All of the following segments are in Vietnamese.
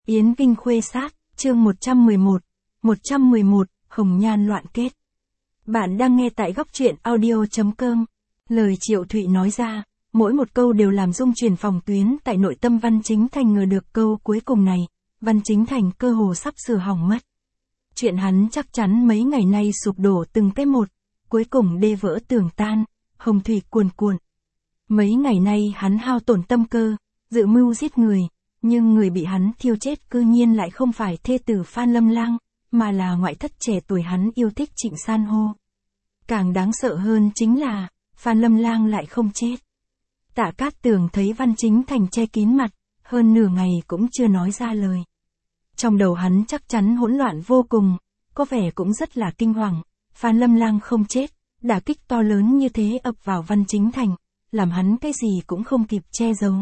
Yến Kinh khuê sát, chương 111, Hồng Nhan loạn kết. Bạn đang nghe tại góc truyện audio.com. Lời Triệu Thụy nói ra, mỗi một câu đều làm rung chuyển phòng tuyến tại nội tâm Văn Chính Thành. Ngờ được câu cuối cùng này, Văn Chính Thành cơ hồ sắp sửa hỏng mất. Chuyện hắn chắc chắn mấy ngày nay sụp đổ từng cái một, cuối cùng đê vỡ tường tan, hồng thủy cuồn cuộn. Mấy ngày nay hắn hao tổn tâm cơ, dự mưu giết người. Nhưng người bị hắn thiêu chết cư nhiên lại không phải thê tử Phan Lâm Lang, mà là ngoại thất trẻ tuổi hắn yêu thích Trịnh San Hô. Càng đáng sợ hơn chính là, Phan Lâm Lang lại không chết. Tạ Cát Tường thấy Văn Chính Thành che kín mặt, hơn nửa ngày cũng chưa nói ra lời. Trong đầu hắn chắc chắn hỗn loạn vô cùng, có vẻ cũng rất là kinh hoàng. Phan Lâm Lang không chết, đả kích to lớn như thế ập vào Văn Chính Thành, làm hắn cái gì cũng không kịp che giấu.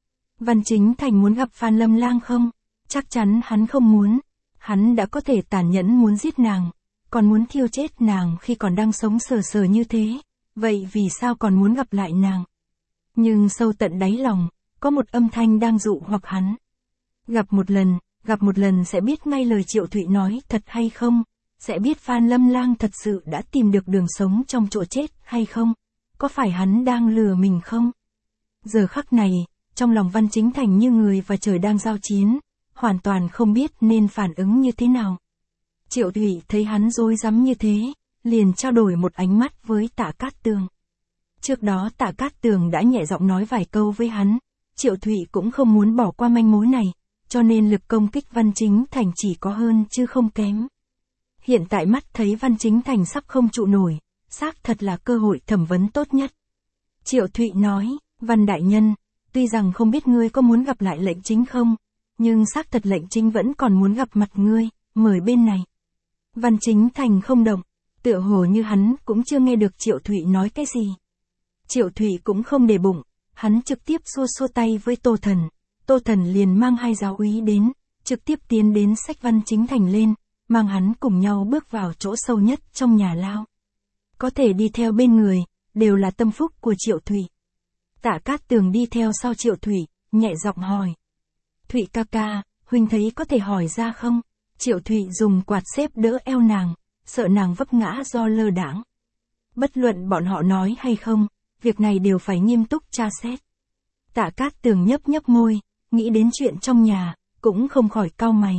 Văn Chính Thành muốn gặp Phan Lâm Lang không? Chắc chắn hắn không muốn. Hắn đã có thể tàn nhẫn muốn giết nàng, còn muốn thiêu chết nàng khi còn đang sống sờ sờ như thế. Vậy vì sao còn muốn gặp lại nàng? Nhưng sâu tận đáy lòng, có một âm thanh đang dụ hoặc hắn. Gặp một lần sẽ biết ngay lời Triệu Thụy nói thật hay không, sẽ biết Phan Lâm Lang thật sự đã tìm được đường sống trong chỗ chết hay không, có phải hắn đang lừa mình không? Giờ khắc này, trong lòng Văn Chính Thành như người và trời đang giao chiến, hoàn toàn không biết nên phản ứng như thế nào. Triệu Thụy thấy hắn rối rắm như thế, liền trao đổi một ánh mắt với Tạ Cát Tường. Trước đó Tạ Cát Tường đã nhẹ giọng nói vài câu với hắn, Triệu Thụy cũng không muốn bỏ qua manh mối này, cho nên lực công kích Văn Chính Thành chỉ có hơn chứ không kém. Hiện tại mắt thấy Văn Chính Thành sắp không trụ nổi, xác thật là cơ hội thẩm vấn tốt nhất. Triệu Thụy nói, Văn Đại Nhân, tuy rằng không biết ngươi có muốn gặp lại lệnh chính không, nhưng xác thật lệnh chính vẫn còn muốn gặp mặt ngươi, mời bên này. Văn Chính Thành không động, tựa hồ như hắn cũng chưa nghe được Triệu Thụy nói cái gì. Triệu Thụy cũng không để bụng, hắn trực tiếp xua xua tay với Tô Thần. Tô Thần liền mang hai giáo úy đến, trực tiếp tiến đến xách Văn Chính Thành lên, mang hắn cùng nhau bước vào chỗ sâu nhất trong nhà lao. Có thể đi theo bên người, đều là tâm phúc của Triệu Thụy. Tạ Cát Tường đi theo sau Triệu Thụy, nhẹ giọng hỏi. Thụy ca ca, huynh thấy có thể hỏi ra không? Triệu Thụy dùng quạt xếp đỡ eo nàng, sợ nàng vấp ngã do lơ đãng. Bất luận bọn họ nói hay không, việc này đều phải nghiêm túc tra xét. Tạ Cát Tường nhấp nhấp môi, nghĩ đến chuyện trong nhà, cũng không khỏi cau mày.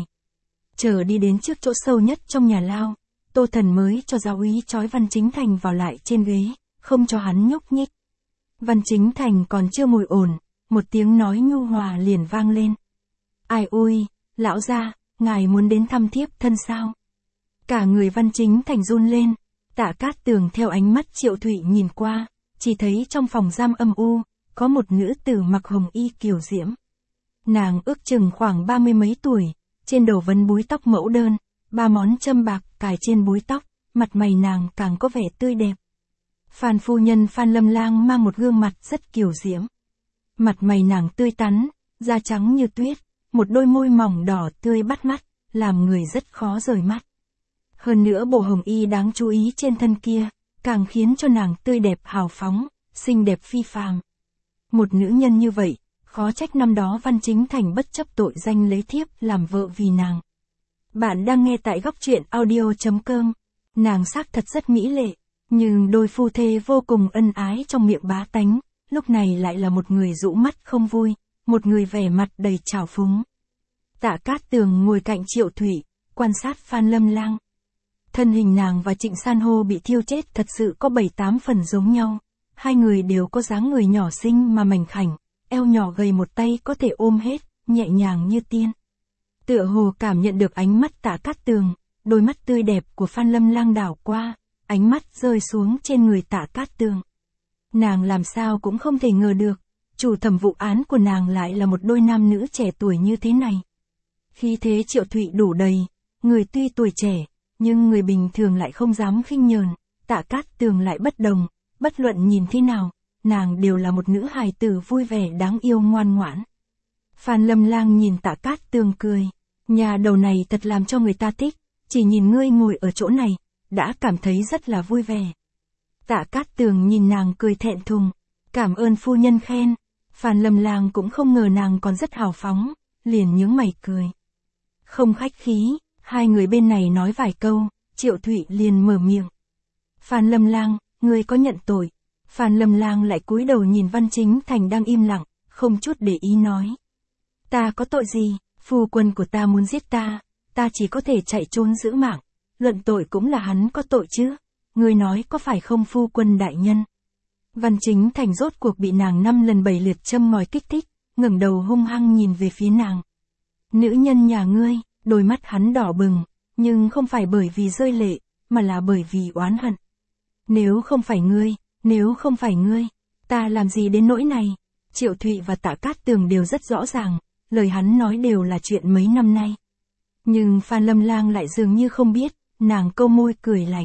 Chờ đi đến trước chỗ sâu nhất trong nhà lao, Tô Thần mới cho giáo úy trói Văn Chính Thành vào lại trên ghế, không cho hắn nhúc nhích. Văn Chính Thành còn chưa ngồi ổn, một tiếng nói nhu hòa liền vang lên. Ai ôi, lão gia, ngài muốn đến thăm thiếp thân sao? Cả người Văn Chính Thành run lên, Tạ Cát Tường theo ánh mắt Triệu Thụy nhìn qua, chỉ thấy trong phòng giam âm u, có một nữ tử mặc hồng y kiều diễm. Nàng ước chừng khoảng 30 mấy tuổi, trên đầu vấn búi tóc mẫu đơn, 3 món châm bạc cài trên búi tóc, mặt mày nàng càng có vẻ tươi đẹp. Phan phu nhân Phan Lâm Lang mang một gương mặt rất kiều diễm. Mặt mày nàng tươi tắn, da trắng như tuyết, một đôi môi mỏng đỏ tươi bắt mắt, làm người rất khó rời mắt. Hơn nữa bộ hồng y đáng chú ý trên thân kia, càng khiến cho nàng tươi đẹp hào phóng, xinh đẹp phi phàm. Một nữ nhân như vậy, khó trách năm đó Văn Chính Thành bất chấp tội danh lấy thiếp làm vợ vì nàng. Bạn đang nghe tại góc truyện audio.com. Nàng xác thật rất mỹ lệ, nhưng đôi phu thê vô cùng ân ái trong miệng bá tánh, lúc này lại là một người rũ mắt không vui, một người vẻ mặt đầy trào phúng. Tạ Cát Tường ngồi cạnh Triệu Thụy, quan sát Phan Lâm Lang. Thân hình nàng và Trịnh San Hô bị thiêu chết thật sự có 7-8 phần giống nhau. Hai người đều có dáng người nhỏ xinh mà mảnh khảnh, eo nhỏ gầy một tay có thể ôm hết, nhẹ nhàng như tiên. Tựa hồ cảm nhận được ánh mắt Tạ Cát Tường, đôi mắt tươi đẹp của Phan Lâm Lang đảo qua, ánh mắt rơi xuống trên người Tạ Cát Tường. Nàng làm sao cũng không thể ngờ được, chủ thẩm vụ án của nàng lại là một đôi nam nữ trẻ tuổi như thế này. Khi thế Triệu Thụy đủ đầy, người tuy tuổi trẻ, nhưng người bình thường lại không dám khinh nhờn, Tạ Cát Tường lại bất đồng, bất luận nhìn thế nào, nàng đều là một nữ hài tử vui vẻ đáng yêu ngoan ngoãn. Phan Lâm Lang nhìn Tạ Cát Tường cười, nhà đầu này thật làm cho người ta thích, chỉ nhìn ngươi ngồi ở chỗ này, đã cảm thấy rất là vui vẻ. Tạ Cát Tường nhìn nàng cười thẹn thùng, cảm ơn phu nhân khen. Phan Lâm Lang cũng không ngờ nàng còn rất hào phóng, liền nhướng mày cười. Không khách khí, hai người bên này nói vài câu, Triệu Thụy liền mở miệng. Phan Lâm Lang, ngươi có nhận tội? Phan Lâm Lang lại cúi đầu nhìn Văn Chính Thành đang im lặng, không chút để ý nói. Ta có tội gì, phu quân của ta muốn giết ta chỉ có thể chạy trốn giữ mạng, luận tội cũng là hắn có tội chứ, ngươi nói có phải không phu quân đại nhân? Văn Chính Thành rốt cuộc bị nàng 5 lần 7 lượt châm ngòi kích thích, ngẩng đầu hung hăng nhìn về phía nàng. Nữ nhân nhà ngươi, đôi mắt hắn đỏ bừng, nhưng không phải bởi vì rơi lệ, mà là bởi vì oán hận. Nếu không phải ngươi, ta làm gì đến nỗi này? Triệu Thụy và Tạ Cát Tường đều rất rõ ràng, lời hắn nói đều là chuyện mấy năm nay. Nhưng Phan Lâm Lang lại dường như không biết, nàng câu môi cười lạnh.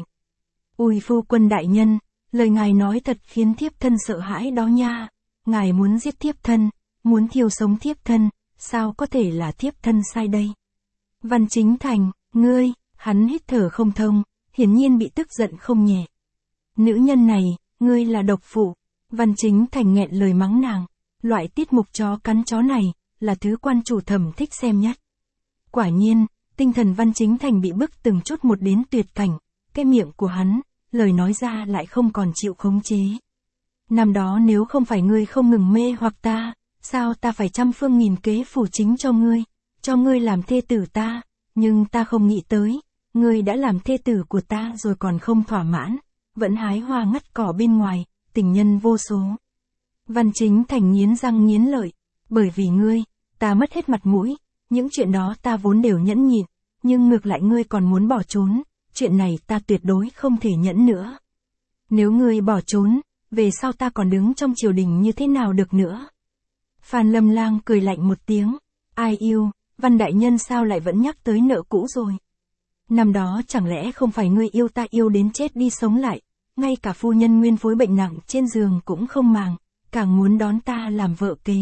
Ui phu quân đại nhân, lời ngài nói thật khiến thiếp thân sợ hãi đó nha. Ngài muốn giết thiếp thân, muốn thiêu sống thiếp thân, sao có thể là thiếp thân sai đây? Văn Chính Thành, ngươi, hắn hít thở không thông, hiển nhiên bị tức giận không nhẹ. Nữ nhân này, ngươi là độc phụ. Văn Chính Thành nghẹn lời mắng nàng. Loại tiết mục chó cắn chó này, là thứ quan chủ thẩm thích xem nhất. Quả nhiên, tinh thần Văn Chính Thành bị bức từng chút một đến tuyệt cảnh, cái miệng của hắn, lời nói ra lại không còn chịu khống chế. Năm đó nếu không phải ngươi không ngừng mê hoặc ta, sao ta phải trăm phương nghìn kế phủ chính cho ngươi làm thê tử ta, nhưng ta không nghĩ tới, ngươi đã làm thê tử của ta rồi còn không thỏa mãn, vẫn hái hoa ngắt cỏ bên ngoài, tình nhân vô số. Văn Chính Thành nghiến răng nghiến lợi, bởi vì ngươi, ta mất hết mặt mũi, những chuyện đó ta vốn đều nhẫn nhịn, nhưng ngược lại ngươi còn muốn bỏ trốn, chuyện này ta tuyệt đối không thể nhẫn nữa. Nếu ngươi bỏ trốn, về sau ta còn đứng trong triều đình như thế nào được nữa? Phan Lâm Lang cười lạnh một tiếng, ai yêu, Văn đại nhân sao lại vẫn nhắc tới nợ cũ rồi? Năm đó chẳng lẽ không phải ngươi yêu ta yêu đến chết đi sống lại, ngay cả phu nhân nguyên phối bệnh nặng trên giường cũng không màng, càng muốn đón ta làm vợ kế.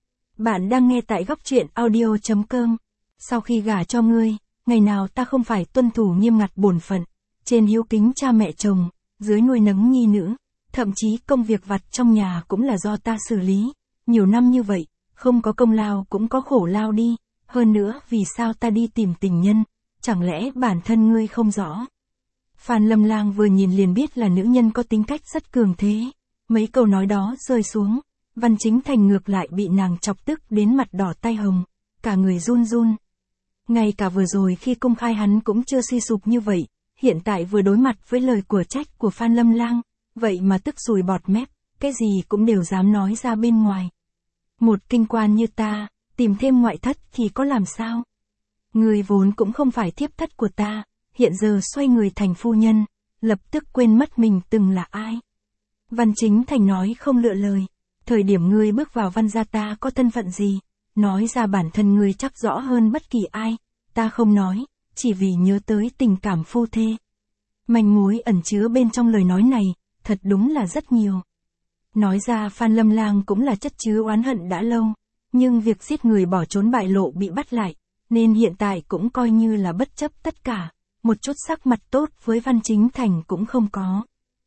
Bạn đang nghe tại góc truyện audio.com. Sau khi gả cho ngươi, ngày nào ta không phải tuân thủ nghiêm ngặt bổn phận, trên hiếu kính cha mẹ chồng, dưới nuôi nấng nhi nữ, thậm chí công việc vặt trong nhà cũng là do ta xử lý. Nhiều năm như vậy, không có công lao cũng có khổ lao đi, hơn nữa vì sao ta đi tìm tình nhân, chẳng lẽ bản thân ngươi không rõ? Phan Lâm Lang vừa nhìn liền biết là nữ nhân có tính cách rất cường thế. Mấy câu nói đó rơi xuống, Văn Chính Thành ngược lại bị nàng chọc tức đến mặt đỏ tai hồng, cả người run run. Ngay cả vừa rồi khi công khai hắn cũng chưa suy sụp như vậy, hiện tại vừa đối mặt với lời của trách của Phan Lâm Lang, vậy mà tức sùi bọt mép, cái gì cũng đều dám nói ra bên ngoài. Một kinh quan như ta, tìm thêm ngoại thất thì có làm sao? Người vốn cũng không phải thiếp thất của ta, hiện giờ xoay người thành phu nhân, lập tức quên mất mình từng là ai. Văn Chính Thành nói không lựa lời, thời điểm ngươi bước vào Văn gia ta có thân phận gì, nói ra bản thân ngươi chắc rõ hơn bất kỳ ai, ta không nói, chỉ vì nhớ tới tình cảm phu thê. Manh mối ẩn chứa bên trong lời nói này, thật đúng là rất nhiều. Nói ra Phan Lâm Lang cũng là chất chứa oán hận đã lâu, nhưng việc giết người bỏ trốn bại lộ bị bắt lại, nên hiện tại cũng coi như là bất chấp tất cả, một chút sắc mặt tốt với Văn Chính Thành cũng không có.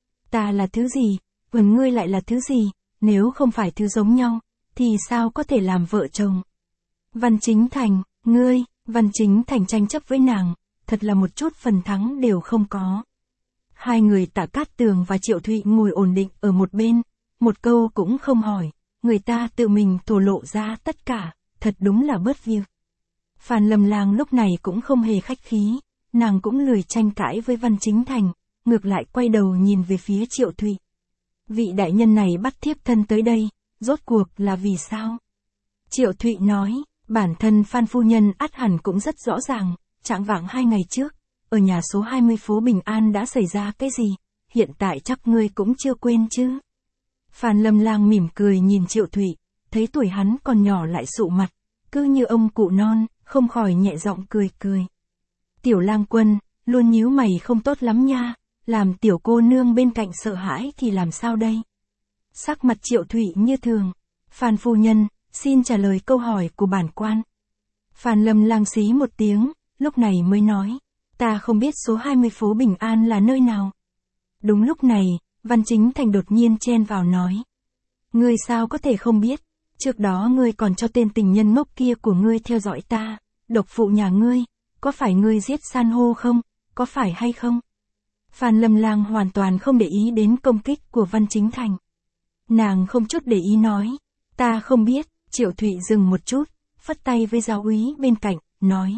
Ta là thứ gì, ngươi lại là thứ gì, nếu không phải thứ giống nhau, thì sao có thể làm vợ chồng? Văn Chính Thành, ngươi, Văn Chính Thành tranh chấp với nàng, thật là một chút phần thắng đều không có. Hai người Tạ Cát Tường và Triệu Thụy ngồi ổn định ở một bên, một câu cũng không hỏi, người ta tự mình thổ lộ ra tất cả, thật đúng là bớt việc. Phan Lâm Lang lúc này cũng không hề khách khí, nàng cũng lười tranh cãi với Văn Chính Thành, ngược lại quay đầu nhìn về phía Triệu Thụy. Vị đại nhân này bắt thiếp thân tới đây, rốt cuộc là vì sao? Triệu Thụy nói, bản thân Phan phu nhân ắt hẳn cũng rất rõ ràng, trạng vạng 2 ngày trước, ở nhà số 20 phố Bình An đã xảy ra cái gì, hiện tại chắc ngươi cũng chưa quên chứ. Phan Lâm Lang mỉm cười nhìn Triệu Thụy, thấy tuổi hắn còn nhỏ lại sụ mặt, cứ như ông cụ non, không khỏi nhẹ giọng cười cười. Tiểu Lang Quân, luôn nhíu mày không tốt lắm nha, làm tiểu cô nương bên cạnh sợ hãi thì làm sao đây? Sắc mặt Triệu Thụy như thường, Phan phu nhân, xin trả lời câu hỏi của bản quan. Phan Lâm Lang xí một tiếng, lúc này mới nói, ta không biết số 20 phố Bình An là nơi nào. Đúng lúc này, Văn Chính Thành đột nhiên chen vào nói. Ngươi sao có thể không biết, trước đó ngươi còn cho tên tình nhân ngốc kia của ngươi theo dõi ta, độc phụ nhà ngươi, có phải ngươi giết san hô không, có phải hay không? Phan Lâm Lang hoàn toàn không để ý đến công kích của Văn Chính Thành. Nàng không chút để ý nói, ta không biết. Triệu Thụy dừng một chút, phất tay với giáo úy bên cạnh, nói.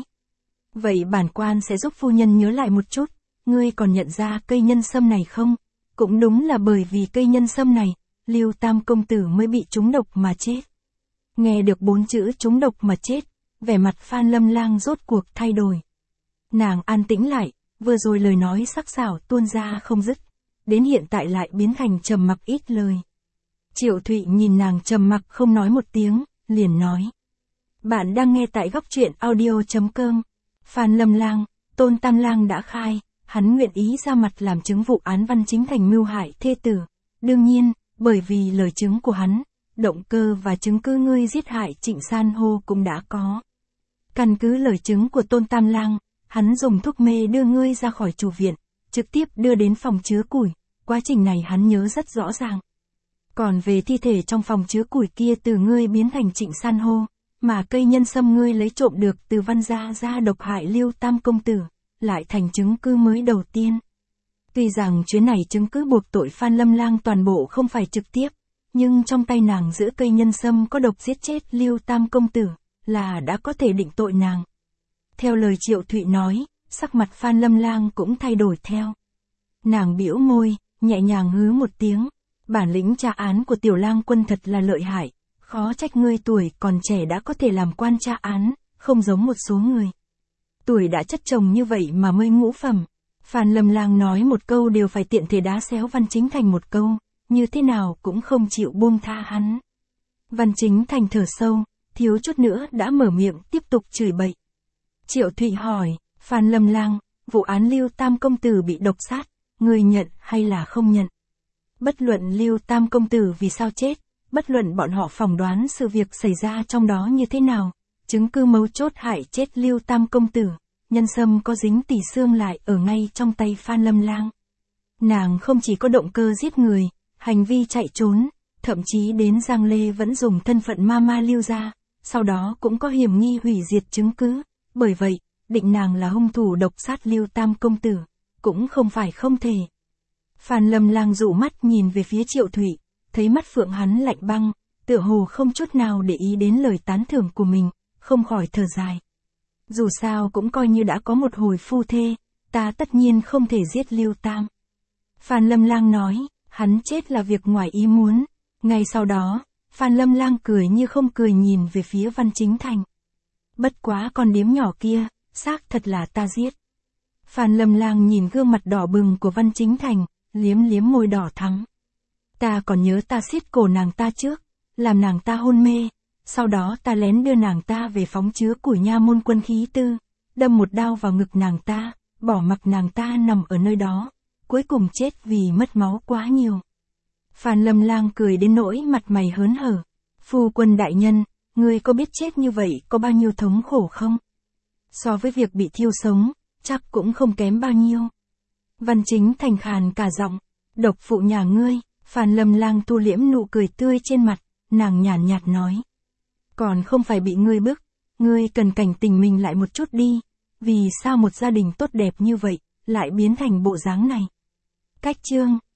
Vậy bản quan sẽ giúp phu nhân nhớ lại một chút, ngươi còn nhận ra cây nhân sâm này không? Cũng đúng là bởi vì cây nhân sâm này, Lưu Tam công tử mới bị trúng độc mà chết. Nghe được 4 chữ trúng độc mà chết, vẻ mặt Phan Lâm Lang rốt cuộc thay đổi. Nàng an tĩnh lại, vừa rồi lời nói sắc sảo tuôn ra không dứt, đến hiện tại lại biến thành trầm mặc ít lời. Triệu Thụy nhìn nàng trầm mặc không nói một tiếng, liền nói. Bạn đang nghe tại góc truyện audio.com. Phan Lâm Lang, Tôn Tam Lang đã khai, hắn nguyện ý ra mặt làm chứng vụ án Văn Chính Thành mưu hại thê tử. Đương nhiên, bởi vì lời chứng của hắn, động cơ và chứng cứ ngươi giết hại Trịnh San hô cũng đã có. Căn cứ lời chứng của Tôn Tam Lang, hắn dùng thuốc mê đưa ngươi ra khỏi chủ viện, trực tiếp đưa đến phòng chứa củi, quá trình này hắn nhớ rất rõ ràng. Còn về thi thể trong phòng chứa củi kia từ ngươi biến thành Trịnh San hô, mà cây nhân sâm ngươi lấy trộm được từ Văn gia ra độc hại Lưu Tam công tử, lại thành chứng cứ mới đầu tiên. Tuy rằng chuyến này chứng cứ buộc tội Phan Lâm Lang toàn bộ không phải trực tiếp, nhưng trong tay nàng giữ cây nhân sâm có độc giết chết Lưu Tam công tử, là đã có thể định tội nàng. Theo lời Triệu Thụy nói, sắc mặt Phan Lâm Lang cũng thay đổi theo. Nàng bĩu môi, nhẹ nhàng hứ một tiếng, bản lĩnh tra án của Tiểu Lang quân thật là lợi hại, khó trách ngươi tuổi còn trẻ đã có thể làm quan tra án, không giống một số người. Tuổi đã chất chồng như vậy mà mới ngũ phẩm. Phan Lâm Lang nói một câu đều phải tiện thể đá xéo Văn Chính Thành một câu, như thế nào cũng không chịu buông tha hắn. Văn Chính Thành thở sâu, thiếu chút nữa đã mở miệng tiếp tục chửi bậy. Triệu Thụy hỏi, Phan Lâm Lang, vụ án Lưu Tam công tử bị độc sát, ngươi nhận hay là không nhận? Bất luận Lưu Tam công tử vì sao chết, bất luận bọn họ phỏng đoán sự việc xảy ra trong đó như thế nào, chứng cứ mấu chốt hại chết Lưu Tam công tử, nhân sâm có dính tỉ xương lại ở ngay trong tay Phan Lâm Lang. Nàng không chỉ có động cơ giết người, hành vi chạy trốn, thậm chí đến Giang Lê vẫn dùng thân phận ma Lưu gia, sau đó cũng có hiểm nghi hủy diệt chứng cứ, bởi vậy, định nàng là hung thủ độc sát Lưu Tam công tử, cũng không phải không thể. Phan Lâm Lang dụ mắt nhìn về phía Triệu Thụy, thấy mắt phượng hắn lạnh băng, tựa hồ không chút nào để ý đến lời tán thưởng của mình, không khỏi thở dài. Dù sao cũng coi như đã có một hồi phu thê, ta tất nhiên không thể giết Lưu Tam. Phan Lâm Lang nói, hắn chết là việc ngoài ý muốn. Ngay sau đó, Phan Lâm Lang cười như không cười nhìn về phía Văn Chính Thành. Bất quá con điếm nhỏ kia, xác thật là ta giết. Phan Lâm Lang nhìn gương mặt đỏ bừng của Văn Chính Thành, liếm liếm môi đỏ thắm. Ta còn nhớ ta siết cổ nàng ta trước, làm nàng ta hôn mê, sau đó ta lén đưa nàng ta về phóng chứa củi nha môn quân khí tư, đâm một đao vào ngực nàng ta, bỏ mặc nàng ta nằm ở nơi đó, cuối cùng chết vì mất máu quá nhiều. Phan Lâm Lang cười đến nỗi mặt mày hớn hở. Phu quân đại nhân, ngươi có biết chết như vậy có bao nhiêu thống khổ không? So với việc bị thiêu sống, chắc cũng không kém bao nhiêu. Văn Chính Thành khàn cả giọng, độc phụ nhà ngươi. Phan Lâm Lang thu liễm nụ cười tươi trên mặt, nàng nhàn nhạt nói. Còn không phải bị ngươi bức, ngươi cần cảnh tỉnh mình lại một chút đi, vì sao một gia đình tốt đẹp như vậy, lại biến thành bộ dáng này. Cách chương